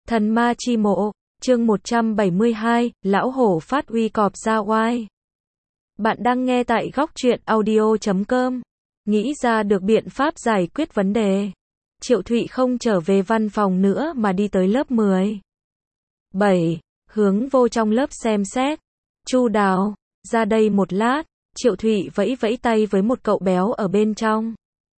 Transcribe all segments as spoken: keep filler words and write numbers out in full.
Thần ma chi mộ, chương một trăm bảy mươi hai, lão hổ phát uy cọp ra oai. Bạn đang nghe tại góc truyện audio chấm com. Nghĩ ra được biện pháp giải quyết vấn đề. Triệu Thụy không trở về văn phòng nữa mà đi tới lớp mười. bảy. Hướng vô trong lớp xem xét. Chu Đào, ra đây một lát. Triệu Thụy vẫy vẫy tay với một cậu béo ở bên trong.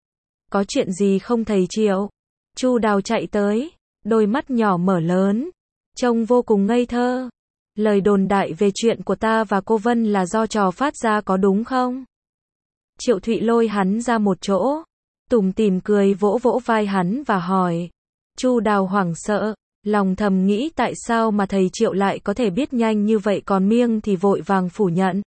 Có chuyện gì không thầy Triệu? Chu Đào chạy tới, đôi mắt nhỏ mở lớn, trông vô cùng ngây thơ. Lời đồn đại về chuyện của ta và cô Vân là do trò phát ra có đúng không? Triệu Thụy lôi hắn ra một chỗ, tủm tỉm cười vỗ vỗ vai hắn và hỏi. Chu Đào hoảng sợ, lòng thầm nghĩ tại sao mà thầy Triệu lại có thể biết nhanh như vậy, còn miêng thì vội vàng phủ nhận.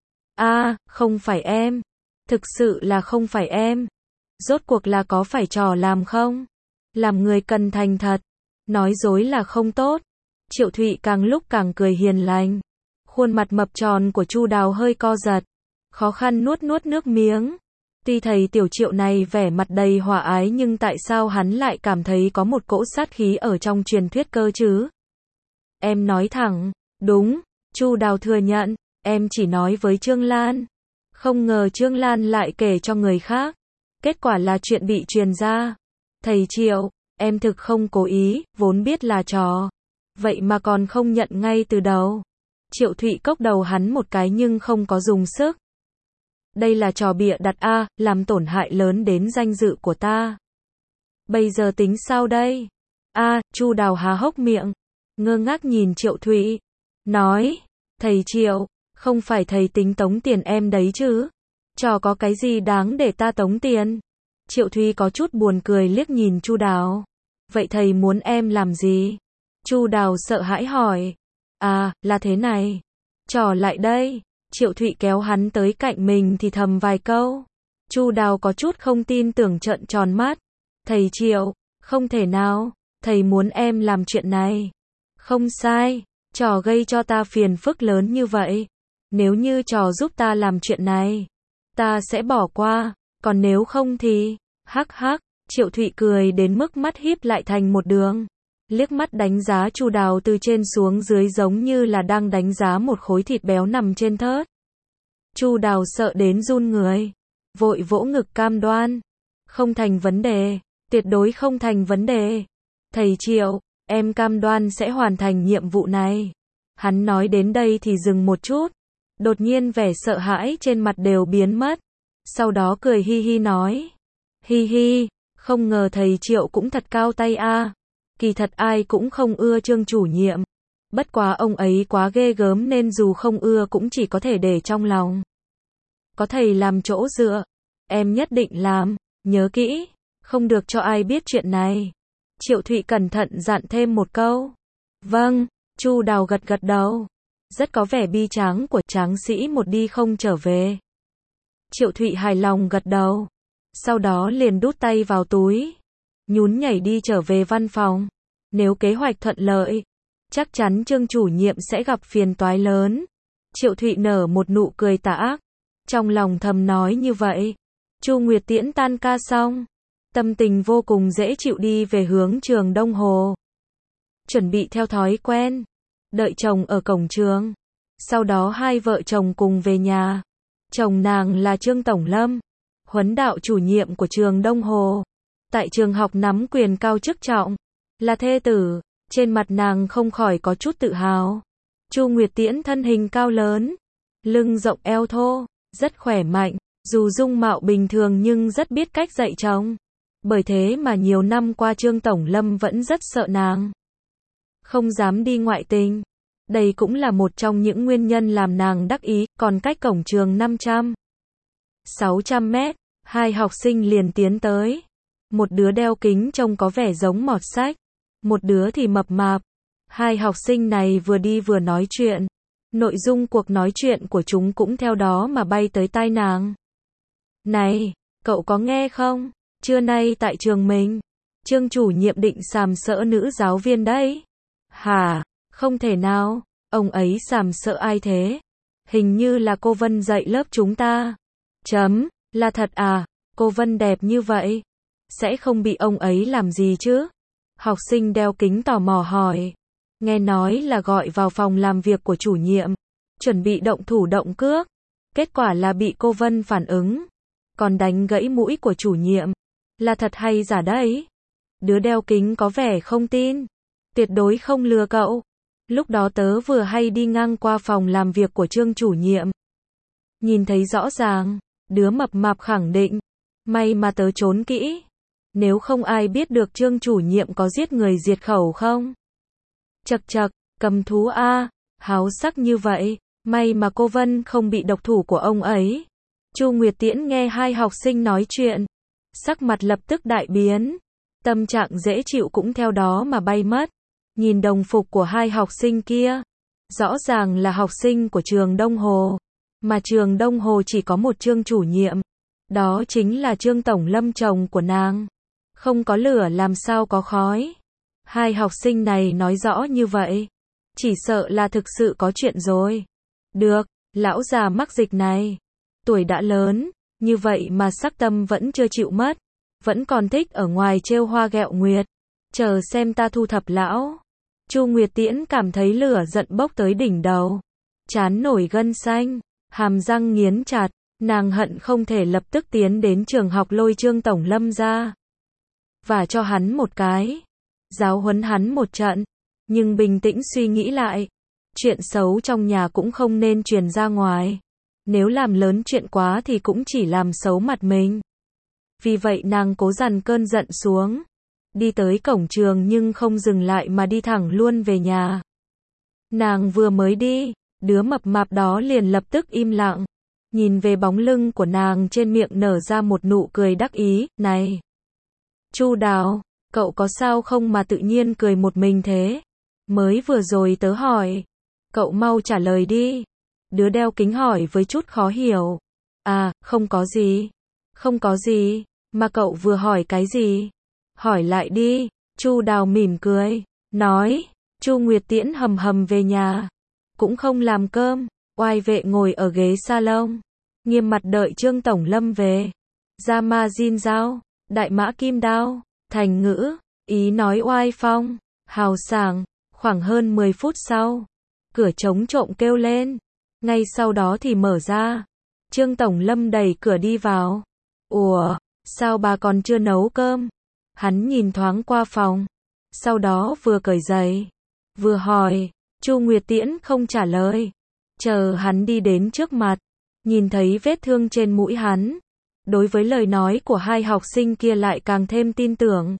A, à, không phải em. Thực sự là không phải em. Rốt cuộc là có phải trò làm không? Làm người cần thành thật. Nói dối là không tốt. Triệu Thụy càng lúc càng cười hiền lành. Khuôn mặt mập tròn của Chu Đào hơi co giật. Khó khăn nuốt nuốt nước miếng. Tuy thầy Tiểu Triệu này vẻ mặt đầy hòa ái, nhưng tại sao hắn lại cảm thấy có một cỗ sát khí ở trong truyền thuyết cơ chứ? Em nói thẳng. Đúng. Chu Đào thừa nhận. Em chỉ nói với Trương Lan. Không ngờ Trương Lan lại kể cho người khác. Kết quả là chuyện bị truyền ra. Thầy Triệu, em thực không cố ý, vốn biết là trò. Vậy mà còn không nhận ngay từ đầu. Triệu Thụy cốc đầu hắn một cái nhưng không có dùng sức. Đây là trò bịa đặt a, làm tổn hại lớn đến danh dự của ta. Bây giờ tính sao đây? A, Chu Đào há hốc miệng, ngơ ngác nhìn Triệu Thụy. Nói, thầy Triệu, không phải thầy tính tống tiền em đấy chứ? Trò có cái gì đáng để ta tống tiền? Triệu Thụy có chút buồn cười liếc nhìn Chu Đào. Vậy thầy muốn em làm gì? Chu Đào sợ hãi hỏi. À, là thế này. Trò lại đây. Triệu Thụy kéo hắn tới cạnh mình thì thầm vài câu. Chu Đào có chút không tin tưởng trợn tròn mắt. Thầy Triệu, không thể nào. Thầy muốn em làm chuyện này. Không sai. Trò gây cho ta phiền phức lớn như vậy. Nếu như trò giúp ta làm chuyện này, ta sẽ bỏ qua. Còn nếu không thì... Hắc hắc. Triệu Thụy cười đến mức mắt híp lại thành một đường. Liếc mắt đánh giá Chu Đào từ trên xuống dưới giống như là đang đánh giá một khối thịt béo nằm trên thớt. Chu Đào sợ đến run người. Vội vỗ ngực cam đoan. Không thành vấn đề. Tuyệt đối không thành vấn đề. Thầy Triệu, em cam đoan sẽ hoàn thành nhiệm vụ này. Hắn nói đến đây thì dừng một chút. Đột nhiên vẻ sợ hãi trên mặt đều biến mất. Sau đó cười hi hi nói. Hi hi, không ngờ thầy Triệu cũng thật cao tay a. Kỳ thật ai cũng không ưa Trương chủ nhiệm. Bất quá ông ấy quá ghê gớm nên dù không ưa cũng chỉ có thể để trong lòng. Có thầy làm chỗ dựa. Em nhất định làm, nhớ kỹ, không được cho ai biết chuyện này. Triệu Thụy cẩn thận dặn thêm một câu. Vâng, Chu Đào gật gật đầu. Rất có vẻ bi tráng của tráng sĩ một đi không trở về. Triệu Thụy hài lòng gật đầu. Sau đó liền đút tay vào túi. Nhún nhảy đi trở về văn phòng. Nếu kế hoạch thuận lợi, chắc chắn Trương chủ nhiệm sẽ gặp phiền toái lớn. Triệu Thụy nở một nụ cười tà ác. Trong lòng thầm nói như vậy. Chu Nguyệt Tiễn tan ca xong. Tâm tình vô cùng dễ chịu đi về hướng trường Đông Hồ. Chuẩn bị theo thói quen. Đợi chồng ở cổng trường. Sau đó hai vợ chồng cùng về nhà. Chồng nàng là Trương Tổng Lâm, huấn đạo chủ nhiệm của trường Đông Hồ. Tại trường học nắm quyền cao chức trọng. Là thê tử. Trên mặt nàng không khỏi có chút tự hào. Chu Nguyệt Tiễn thân hình cao lớn. Lưng rộng eo thô. Rất khỏe mạnh. Dù dung mạo bình thường nhưng rất biết cách dạy chồng. Bởi thế mà nhiều năm qua Trương Tổng Lâm vẫn rất sợ nàng. Không dám đi ngoại tình. Đây cũng là một trong những nguyên nhân làm nàng đắc ý. Còn cách cổng trường năm trăm, sáu trăm mét, hai học sinh liền tiến tới. Một đứa đeo kính trông có vẻ giống mọt sách. Một đứa thì mập mạp. Hai học sinh này vừa đi vừa nói chuyện. Nội dung cuộc nói chuyện của chúng cũng theo đó mà bay tới tai nàng. Này, cậu có nghe không? Trưa nay tại trường mình, Trương chủ nhiệm định sàm sỡ nữ giáo viên đấy. Hả? Không thể nào. Ông ấy sàm sỡ ai thế? Hình như là cô Vân dạy lớp chúng ta. Chấm. Là thật à? Cô Vân đẹp như vậy. Sẽ không bị ông ấy làm gì chứ? Học sinh đeo kính tò mò hỏi. Nghe nói là gọi vào phòng làm việc của chủ nhiệm, chuẩn bị động thủ động cước. Kết quả là bị cô Vân phản ứng, còn đánh gãy mũi của chủ nhiệm. Là thật hay giả đấy? Đứa đeo kính có vẻ không tin. Tuyệt đối không lừa cậu. Lúc đó tớ vừa hay đi ngang qua phòng làm việc của Trương chủ nhiệm. Nhìn thấy rõ ràng, đứa mập mạp khẳng định. May mà tớ trốn kỹ. Nếu không ai biết được Trương chủ nhiệm có giết người diệt khẩu không? Chậc chậc, cầm thú a, háo sắc như vậy, may mà cô Vân không bị độc thủ của ông ấy. Chu Nguyệt Tiễn nghe hai học sinh nói chuyện, sắc mặt lập tức đại biến, tâm trạng dễ chịu cũng theo đó mà bay mất. Nhìn đồng phục của hai học sinh kia, rõ ràng là học sinh của trường Đông Hồ, mà trường Đông Hồ chỉ có một Trương chủ nhiệm, đó chính là Trương Tổng Lâm chồng của nàng. Không có lửa làm sao có khói. Hai học sinh này nói rõ như vậy, chỉ sợ là thực sự có chuyện rồi. Được, lão già mắc dịch này, tuổi đã lớn, như vậy mà sắc tâm vẫn chưa chịu mất, vẫn còn thích ở ngoài trêu hoa ghẹo nguyệt. Chờ xem ta thu thập lão. Chu Nguyệt Tiễn cảm thấy lửa giận bốc tới đỉnh đầu, trán nổi gân xanh, hàm răng nghiến chặt, nàng hận không thể lập tức tiến đến trường học lôi Trương Tổng Lâm ra, và cho hắn một cái, giáo huấn hắn một trận. Nhưng bình tĩnh suy nghĩ lại, chuyện xấu trong nhà cũng không nên truyền ra ngoài. Nếu làm lớn chuyện quá thì cũng chỉ làm xấu mặt mình. Vì vậy nàng cố dằn cơn giận xuống, đi tới cổng trường nhưng không dừng lại mà đi thẳng luôn về nhà. Nàng vừa mới đi, đứa mập mạp đó liền lập tức im lặng, nhìn về bóng lưng của nàng, trên miệng nở ra một nụ cười đắc ý. Này, Chu Đào, cậu có sao không mà tự nhiên cười một mình thế? Mới vừa rồi tớ hỏi, cậu mau trả lời đi. Đứa đeo kính hỏi với chút khó hiểu. À, không có gì. Không có gì, mà cậu vừa hỏi cái gì? Hỏi lại đi. Chu Đào mỉm cười, nói. Chu Nguyệt Tiễn hầm hầm về nhà, cũng không làm cơm, oai vệ ngồi ở ghế salon, nghiêm mặt đợi Trương Tổng Lâm về. Ra ma Jin Giao, đại mã kim đao, thành ngữ, ý nói oai phong, hào sảng. Khoảng hơn mười phút sau, cửa trống trộm kêu lên, ngay sau đó thì mở ra. Trương Tổng Lâm đẩy cửa đi vào. Ủa, sao bà còn chưa nấu cơm? Hắn nhìn thoáng qua phòng, sau đó vừa cởi giày, vừa hỏi. Chu Nguyệt Tiễn không trả lời, chờ hắn đi đến trước mặt, nhìn thấy vết thương trên mũi hắn, đối với lời nói của hai học sinh kia lại càng thêm tin tưởng.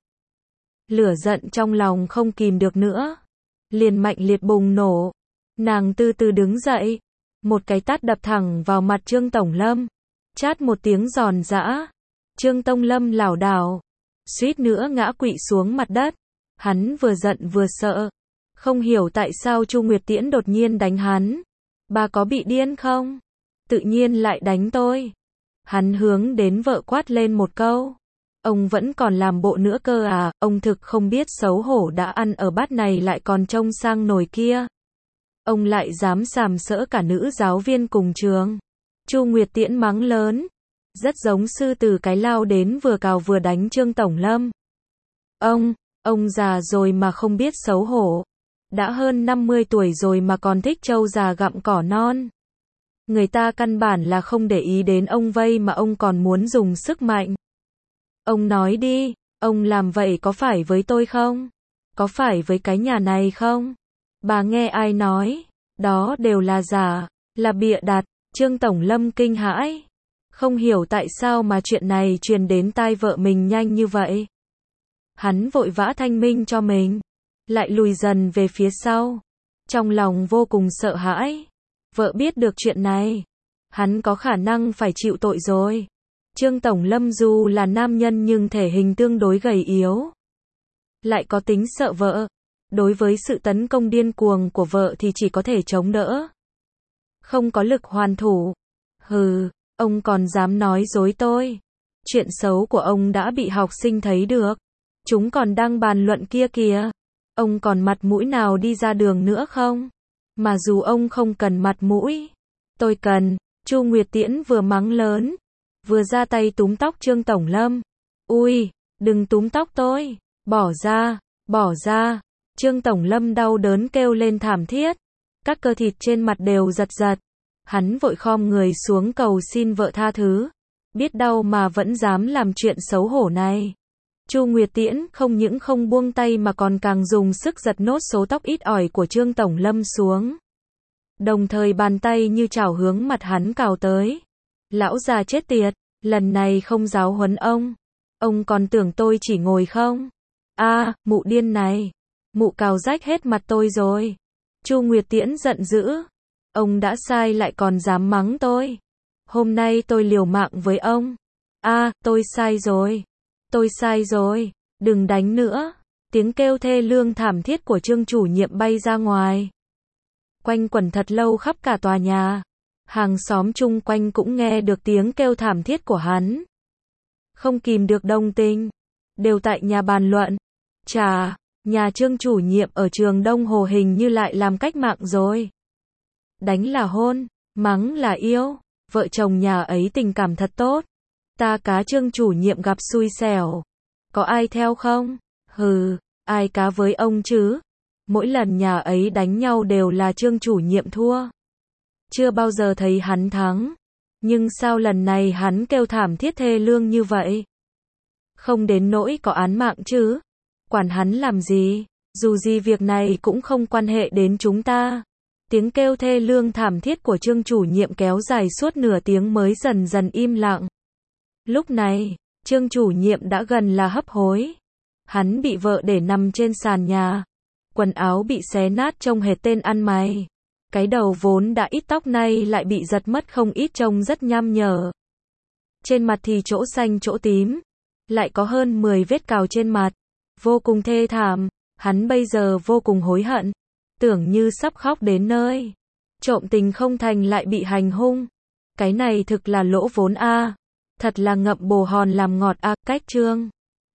Lửa giận trong lòng không kìm được nữa, liền mạnh liệt bùng nổ. Nàng từ từ đứng dậy, một cái tát đập thẳng vào mặt Trương Tổng Lâm, chát một tiếng giòn giã. Trương Tổng Lâm lảo đảo, suýt nữa ngã quỵ xuống mặt đất. Hắn vừa giận vừa sợ, không hiểu tại sao Chu Nguyệt Tiễn đột nhiên đánh hắn. Bà có bị điên không? Tự nhiên lại đánh tôi. Hắn hướng đến vợ quát lên một câu. Ông vẫn còn làm bộ nữa cơ à, ông thực không biết xấu hổ, đã ăn ở bát này lại còn trông sang nồi kia. Ông lại dám sàm sỡ cả nữ giáo viên cùng trường. Chu Nguyệt Tiễn mắng lớn, rất giống sư tử cái lao đến vừa cào vừa đánh Trương Tổng Lâm. Ông, ông già rồi mà không biết xấu hổ. Đã hơn năm mươi tuổi rồi mà còn thích trâu già gặm cỏ non. Người ta căn bản là không để ý đến ông vây mà ông còn muốn dùng sức mạnh. Ông nói đi, ông làm vậy có phải với tôi không? Có phải với cái nhà này không? Bà nghe ai nói? Đó đều là giả, là bịa đặt. Trương Tổng Lâm kinh hãi, không hiểu tại sao mà chuyện này truyền đến tai vợ mình nhanh như vậy. Hắn vội vã thanh minh cho mình, lại lùi dần về phía sau, trong lòng vô cùng sợ hãi. Vợ biết được chuyện này, hắn có khả năng phải chịu tội rồi. Trương Tổng Lâm dù là nam nhân nhưng thể hình tương đối gầy yếu, lại có tính sợ vợ. Đối với sự tấn công điên cuồng của vợ thì chỉ có thể chống đỡ, không có lực hoàn thủ. Hừ, ông còn dám nói dối tôi. Chuyện xấu của ông đã bị học sinh thấy được, chúng còn đang bàn luận kia kìa. Ông còn mặt mũi nào đi ra đường nữa không? Mà dù ông không cần mặt mũi, tôi cần. Chu Nguyệt Tiễn vừa mắng lớn, vừa ra tay túm tóc Trương Tổng Lâm. Ui, đừng túm tóc tôi, bỏ ra. Bỏ ra. Trương Tổng Lâm đau đớn kêu lên thảm thiết. Các cơ thịt trên mặt đều giật giật. Hắn vội khom người xuống cầu xin vợ tha thứ. Biết đau mà vẫn dám làm chuyện xấu hổ này. Chu Nguyệt Tiễn không những không buông tay mà còn càng dùng sức giật nốt số tóc ít ỏi của Trương Tổng Lâm xuống. Đồng thời bàn tay như chảo hướng mặt hắn cào tới. Lão già chết tiệt, lần này không giáo huấn ông. Ông còn tưởng tôi chỉ ngồi không? A, à, mụ điên này. Mụ cào rách hết mặt tôi rồi. Chu Nguyệt Tiễn giận dữ. Ông đã sai lại còn dám mắng tôi. Hôm nay tôi liều mạng với ông. A, à, tôi sai rồi. Tôi sai rồi. Đừng đánh nữa. Tiếng kêu thê lương thảm thiết của Trương chủ nhiệm bay ra ngoài. Quanh quẩn thật lâu khắp cả tòa nhà. Hàng xóm chung quanh cũng nghe được tiếng kêu thảm thiết của hắn. Không kìm được đồng tình. Đều tại nhà bàn luận. Chà, nhà Trương chủ nhiệm ở trường Đông Hồ hình như lại làm cách mạng rồi. Đánh là hôn, mắng là yêu. Vợ chồng nhà ấy tình cảm thật tốt. Ta cá Trương chủ nhiệm gặp xui xẻo. Có ai theo không? Hừ, ai cá với ông chứ? Mỗi lần nhà ấy đánh nhau đều là Trương chủ nhiệm thua. Chưa bao giờ thấy hắn thắng. Nhưng sao lần này hắn kêu thảm thiết thê lương như vậy? Không đến nỗi có án mạng chứ? Quản hắn làm gì? Dù gì việc này cũng không quan hệ đến chúng ta. Tiếng kêu thê lương thảm thiết của Trương chủ nhiệm kéo dài suốt nửa tiếng mới dần dần im lặng. Lúc này, Trương chủ nhiệm đã gần là hấp hối. Hắn bị vợ để nằm trên sàn nhà. Quần áo bị xé nát trông hệt tên ăn mày. Cái đầu vốn đã ít tóc nay lại bị giật mất không ít trông rất nham nhở. Trên mặt thì chỗ xanh chỗ tím. Lại có hơn mười vết cào trên mặt. Vô cùng thê thảm. Hắn bây giờ vô cùng hối hận. Tưởng như sắp khóc đến nơi. Trộm tình không thành lại bị hành hung. Cái này thực là lỗ vốn a. Thật là ngậm bồ hòn làm ngọt a. Cách Trương